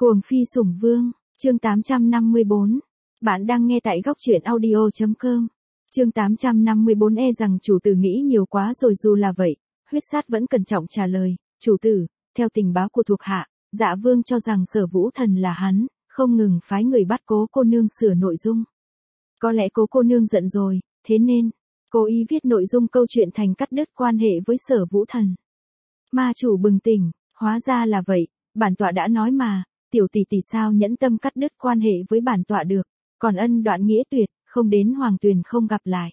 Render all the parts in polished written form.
Cuồng phi sủng vương, chương 854. Bạn đang nghe tại góc truyện audio.com. Chương 854 rằng chủ tử nghĩ nhiều quá rồi. Dù là vậy, huyết sát vẫn cẩn trọng trả lời, chủ tử, theo tình báo của thuộc hạ, Dạ Vương cho rằng Sở Vũ Thần là hắn, không ngừng phái người bắt Cố cô nương sửa nội dung. Có lẽ Cố cô nương giận rồi, thế nên, cố ý viết nội dung câu chuyện thành cắt đứt quan hệ với Sở Vũ Thần. Ma chủ bừng tỉnh, hóa ra là vậy, bản tọa đã nói mà, tiểu tỷ tỷ sao nhẫn tâm cắt đứt quan hệ với bản tọa được, còn ân đoạn nghĩa tuyệt, không đến Hoàng Tuyền không gặp lại.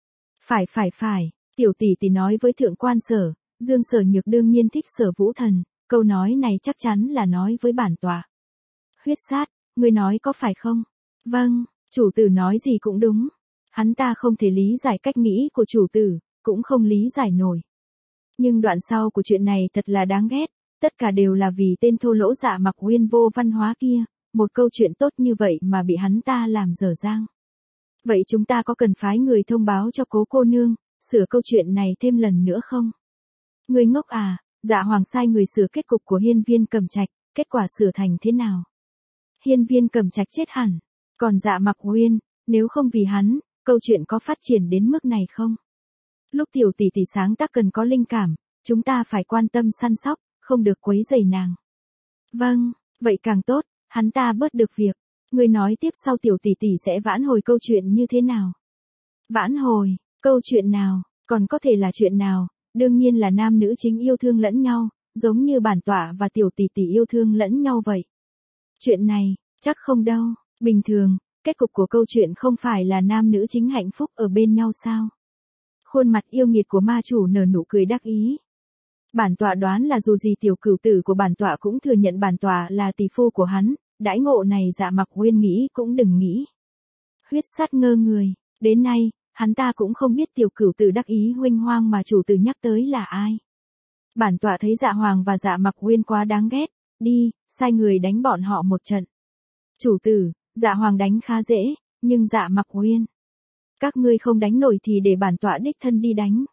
Phải, tiểu tỷ tỷ nói với thượng quan Sở, Dương Sở Nhược đương nhiên thích Sở Vũ Thần, câu nói này chắc chắn là nói với bản tọa. Huyết sát, ngươi nói có phải không? Vâng, chủ tử nói gì cũng đúng. Hắn ta không thể lý giải cách nghĩ của chủ tử, cũng không lý giải nổi. Nhưng đoạn sau của chuyện này thật là đáng ghét, tất cả đều là vì tên thô lỗ Dạ Mặc Uyên vô văn hóa kia, một câu chuyện tốt như vậy mà bị hắn ta làm dở dang. Vậy chúng ta có cần phái người thông báo cho Cố cô nương, sửa câu chuyện này thêm lần nữa không? Người ngốc à, Dạ Hoàng sai người sửa kết cục của Hiên Viên Cẩm Trạch, kết quả sửa thành thế nào? Hiên Viên Cẩm Trạch chết hẳn, còn Dạ Mặc Uyên, nếu không vì hắn, câu chuyện có phát triển đến mức này không? Lúc tiểu tỷ tỷ sáng tác cần có linh cảm, chúng ta phải quan tâm săn sóc, không được quấy rầy nàng. Vâng, vậy càng tốt, hắn ta bớt được việc. Người nói tiếp sau tiểu tỷ tỷ sẽ vãn hồi câu chuyện như thế nào? Vãn hồi, câu chuyện nào, còn có thể là chuyện nào, đương nhiên là nam nữ chính yêu thương lẫn nhau, giống như bản tọa và tiểu tỷ tỷ yêu thương lẫn nhau vậy. Chuyện này, chắc không đâu, bình thường, kết cục của câu chuyện không phải là nam nữ chính hạnh phúc ở bên nhau sao? Khuôn mặt yêu nghiệt của ma chủ nở nụ cười đắc ý. Bản tọa đoán là dù gì tiểu cửu tử của bản tọa cũng thừa nhận bản tọa là tỷ phu của hắn, đãi ngộ này Dạ Mặc Uyên nghĩ cũng đừng nghĩ. Huyết sát ngơ người, đến nay, hắn ta cũng không biết tiểu cửu tử đắc ý huênh hoang mà chủ tử nhắc tới là ai. Bản tọa thấy Dạ Hoàng và Dạ Mặc Uyên quá đáng ghét, đi, sai người đánh bọn họ một trận. Chủ tử, Dạ Hoàng đánh khá dễ, nhưng Dạ Mặc Uyên, các ngươi không đánh nổi thì để bản tọa đích thân đi đánh.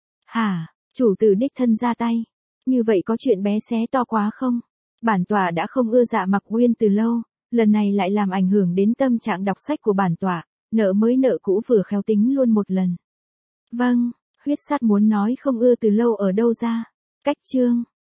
Hả, chủ tử đích thân ra tay, như vậy có chuyện bé xé to quá không? Bản tọa đã không ưa Dạ Mặc Uyên từ lâu, lần này lại làm ảnh hưởng đến tâm trạng đọc sách của bản tọa, nợ mới nợ cũ vừa khéo tính luôn một lần. Vâng, huyết sát muốn nói không ưa từ lâu ở đâu ra? Cách chương.